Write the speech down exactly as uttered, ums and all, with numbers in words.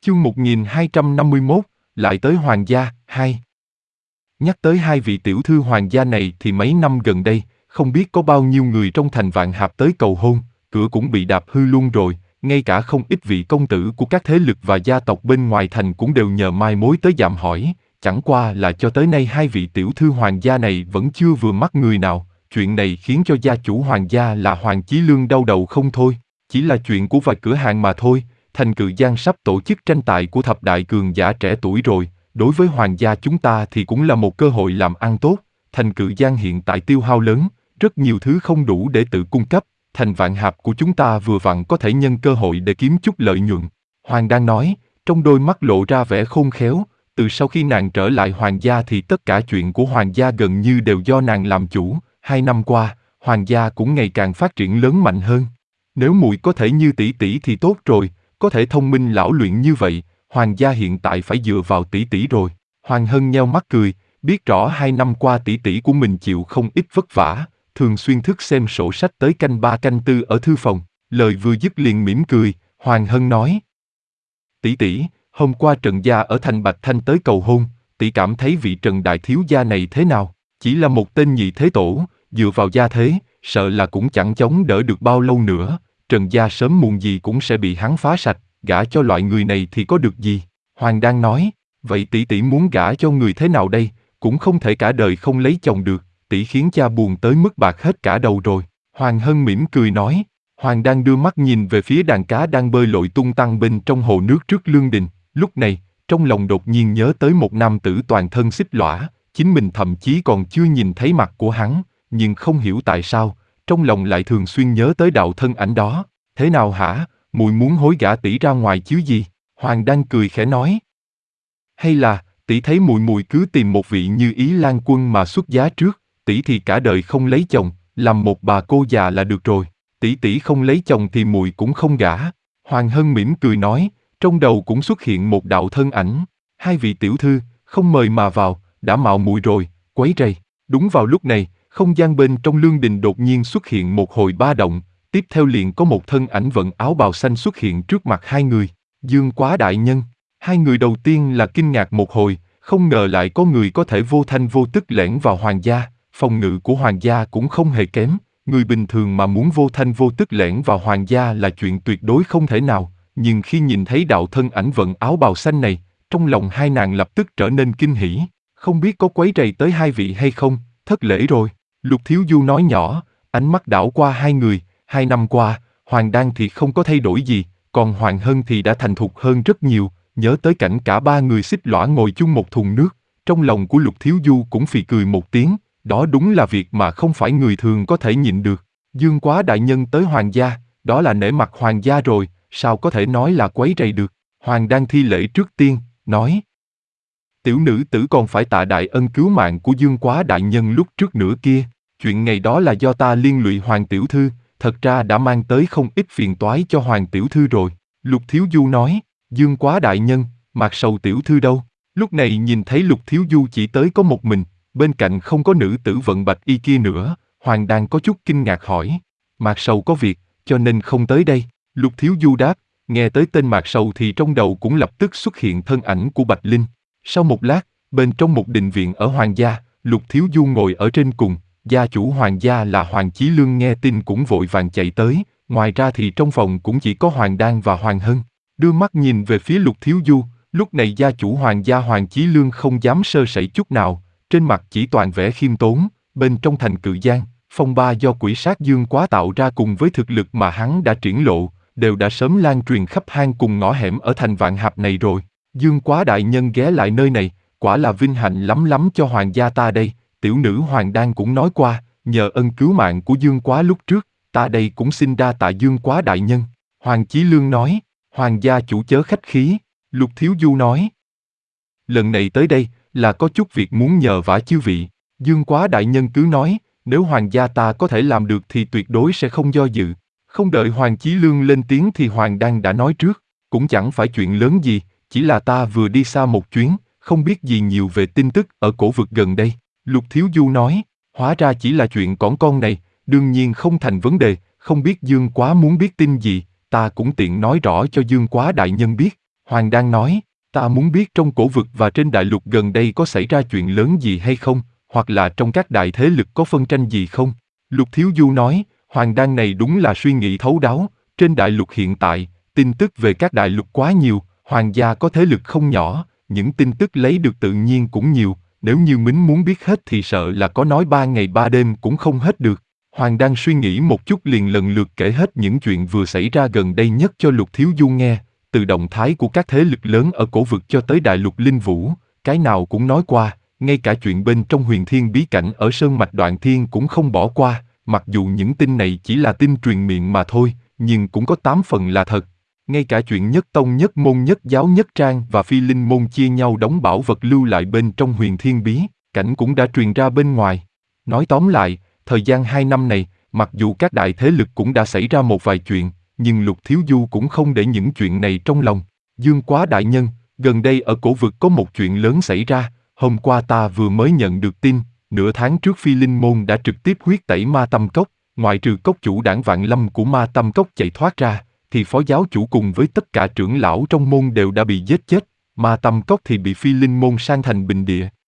Chương một nghìn hai trăm năm mươi mốt, lại tới hoàng gia, hai. Nhắc tới hai vị tiểu thư hoàng gia này thì mấy năm gần đây, không biết có bao nhiêu người trong thành Vạn Hạp tới cầu hôn, cửa cũng bị đạp hư luôn rồi, ngay cả không ít vị công tử của các thế lực và gia tộc bên ngoài thành cũng đều nhờ mai mối tới dạm hỏi, chẳng qua là cho tới nay hai vị tiểu thư hoàng gia này vẫn chưa vừa mắt người nào, chuyện này khiến cho gia chủ hoàng gia là Hoàng Chí Lương đau đầu không thôi, chỉ là chuyện của vài cửa hàng mà thôi. Thành Cự Giang sắp tổ chức tranh tài của thập đại cường giả trẻ tuổi rồi, đối với hoàng gia chúng ta thì cũng là một cơ hội làm ăn tốt. Thành Cự Giang hiện tại tiêu hao lớn, rất nhiều thứ không đủ để tự cung cấp, thành Vạn Hạp của chúng ta vừa vặn có thể nhân cơ hội để kiếm chút lợi nhuận. Hoàng đang nói, trong đôi mắt lộ ra vẻ khôn khéo, từ sau khi nàng trở lại hoàng gia thì tất cả chuyện của hoàng gia gần như đều do nàng làm chủ, hai năm qua, hoàng gia cũng ngày càng phát triển lớn mạnh hơn. Nếu muội có thể như tỷ tỷ thì tốt rồi. Có thể thông minh lão luyện như vậy, hoàng gia hiện tại phải dựa vào tỷ tỷ rồi. Hoàng Hân nheo mắt cười, biết rõ hai năm qua tỷ tỷ của mình chịu không ít vất vả, thường xuyên thức xem sổ sách tới canh ba canh tư ở thư phòng. Lời vừa dứt liền mỉm cười, Hoàng Hân nói: tỷ tỷ, hôm qua Trần gia ở thành Bạch Thanh tới cầu hôn, tỷ cảm thấy vị Trần đại thiếu gia này thế nào? Chỉ là một tên nhị thế tổ, dựa vào gia thế, sợ là cũng chẳng chống đỡ được bao lâu nữa. Trần gia sớm muộn gì cũng sẽ bị hắn phá sạch, gả cho loại người này thì có được gì? Hoàng đang nói, vậy tỷ tỷ muốn gả cho người thế nào đây? Cũng không thể cả đời không lấy chồng được, tỷ khiến cha buồn tới mức bạc hết cả đầu rồi. Hoàng Hân mỉm cười nói. Hoàng đang đưa mắt nhìn về phía đàn cá đang bơi lội tung tăng bên trong hồ nước trước lương đình. Lúc này, trong lòng đột nhiên nhớ tới một nam tử toàn thân xích lõa, chính mình thậm chí còn chưa nhìn thấy mặt của hắn, nhưng không hiểu tại sao, trong lòng lại thường xuyên nhớ tới đạo thân ảnh đó. Thế nào hả, muội muốn hối gả tỷ ra ngoài chứ gì? Hoàng đang cười khẽ nói. Hay là, tỷ thấy muội muội cứ tìm một vị như Ý Lan Quân mà xuất giá trước, tỷ thì cả đời không lấy chồng, làm một bà cô già là được rồi. Tỷ tỷ không lấy chồng thì muội cũng không gả. Hoàng Hân mỉm cười nói, trong đầu cũng xuất hiện một đạo thân ảnh. Hai vị tiểu thư, không mời mà vào, đã mạo muội rồi, quấy rầy. Đúng vào lúc này, không gian bên trong lương đình đột nhiên xuất hiện một hồi ba động, tiếp theo liền có một thân ảnh vận áo bào xanh xuất hiện trước mặt hai người. Dương Quá đại nhân. Hai người đầu tiên là kinh ngạc một hồi, không ngờ lại có người có thể vô thanh vô tức lẻn vào hoàng gia. Phòng ngự của hoàng gia cũng không hề kém, người bình thường mà muốn vô thanh vô tức lẻn vào hoàng gia là chuyện tuyệt đối không thể nào. Nhưng khi nhìn thấy đạo thân ảnh vận áo bào xanh này, trong lòng hai nàng lập tức trở nên kinh hỉ. Không biết có quấy rầy tới hai vị hay không, thất lễ rồi. Lục Thiếu Du nói nhỏ, ánh mắt đảo qua hai người. Hai năm qua, Hoàng Đan thì không có thay đổi gì, còn Hoàng Hân thì đã thành thục hơn rất nhiều. Nhớ tới cảnh cả ba người xích lõa ngồi chung một thùng nước, trong lòng của Lục Thiếu Du cũng phì cười một tiếng. Đó đúng là việc mà không phải người thường có thể nhịn được. Dương Quá đại nhân tới hoàng gia, đó là nể mặt hoàng gia rồi, sao có thể nói là quấy rầy được. Hoàng Đan thi lễ trước tiên, nói: tiểu nữ tử còn phải tạ đại ân cứu mạng của Dương Quá đại nhân lúc trước nữa kia. Chuyện ngày đó là do ta liên lụy Hoàng tiểu thư, thật ra đã mang tới không ít phiền toái cho Hoàng tiểu thư rồi. Lục Thiếu Du nói: Dương Quá đại nhân, Mạc Sầu tiểu thư đâu? Lúc này nhìn thấy Lục Thiếu Du chỉ tới có một mình, bên cạnh không có nữ tử vận bạch y kia nữa, Hoàng đang có chút kinh ngạc hỏi: Mạc Sầu có việc, cho nên không tới đây. Lục Thiếu Du đáp. Nghe tới tên Mạc Sầu thì trong đầu cũng lập tức xuất hiện thân ảnh của Bạch Linh. Sau một lát, bên trong một đình viện ở hoàng gia, Lục Thiếu Du ngồi ở trên cùng, gia chủ hoàng gia là Hoàng Chí Lương nghe tin cũng vội vàng chạy tới, ngoài ra thì trong phòng cũng chỉ có Hoàng Đan và Hoàng Hân. Đưa mắt nhìn về phía Lục Thiếu Du, lúc này gia chủ hoàng gia Hoàng Chí Lương không dám sơ sẩy chút nào, trên mặt chỉ toàn vẻ khiêm tốn. Bên trong thành Cự Giang, phong ba do quỷ sát Dương Quá tạo ra cùng với thực lực mà hắn đã triển lộ, đều đã sớm lan truyền khắp hang cùng ngõ hẻm ở thành Vạn Hạp này rồi. Dương Quá đại nhân ghé lại nơi này, quả là vinh hạnh lắm lắm cho hoàng gia ta đây. Tiểu nữ Hoàng Đan cũng nói qua, nhờ ân cứu mạng của Dương Quá lúc trước, ta đây cũng xin đa tạ Dương Quá đại nhân. Hoàng Chí Lương nói. Hoàng gia chủ chớ khách khí. Lục Thiếu Du nói: lần này tới đây là có chút việc muốn nhờ vả chư vị. Dương Quá đại nhân cứ nói, nếu hoàng gia ta có thể làm được thì tuyệt đối sẽ không do dự. Không đợi Hoàng Chí Lương lên tiếng thì Hoàng Đan đã nói trước, cũng chẳng phải chuyện lớn gì, chỉ là ta vừa đi xa một chuyến, không biết gì nhiều về tin tức ở cổ vực gần đây. Lục Thiếu Du nói: hóa ra chỉ là chuyện cỏn con này, đương nhiên không thành vấn đề, không biết Dương Quá muốn biết tin gì, ta cũng tiện nói rõ cho Dương Quá đại nhân biết. Hoàng đang nói, ta muốn biết trong cổ vực và trên đại lục gần đây có xảy ra chuyện lớn gì hay không, hoặc là trong các đại thế lực có phân tranh gì không? Lục Thiếu Du nói, Hoàng đan này đúng là suy nghĩ thấu đáo, trên đại lục hiện tại, tin tức về các đại lục quá nhiều, Hoàng gia có thế lực không nhỏ, những tin tức lấy được tự nhiên cũng nhiều, nếu như Mính muốn biết hết thì sợ là có nói ba ngày ba đêm cũng không hết được. Hoàng đang suy nghĩ một chút liền lần lượt kể hết những chuyện vừa xảy ra gần đây nhất cho Lục Thiếu Du nghe, từ động thái của các thế lực lớn ở cổ vực cho tới đại lục linh vũ, cái nào cũng nói qua, ngay cả chuyện bên trong huyền thiên bí cảnh ở Sơn Mạch Đoạn Thiên cũng không bỏ qua, mặc dù những tin này chỉ là tin truyền miệng mà thôi, nhưng cũng có tám phần là thật. Ngay cả chuyện nhất tông nhất môn nhất giáo nhất trang và phi linh môn chia nhau đóng bảo vật lưu lại bên trong huyền thiên bí cảnh cũng đã truyền ra bên ngoài. Nói tóm lại, thời gian hai năm này, mặc dù các đại thế lực cũng đã xảy ra một vài chuyện, nhưng Lục Thiếu Du cũng không để những chuyện này trong lòng. Dương Quá đại nhân, gần đây ở cổ vực có một chuyện lớn xảy ra, hôm qua ta vừa mới nhận được tin, nửa tháng trước Phi Linh Môn đã trực tiếp huyết tẩy Ma Tâm Cốc, ngoại trừ cốc chủ Đảng Vạn Lâm của Ma Tâm Cốc chạy thoát ra, thì phó giáo chủ cùng với tất cả trưởng lão trong môn đều đã bị giết chết, Ma Tâm Cốc thì bị Phi Linh Môn san thành bình địa.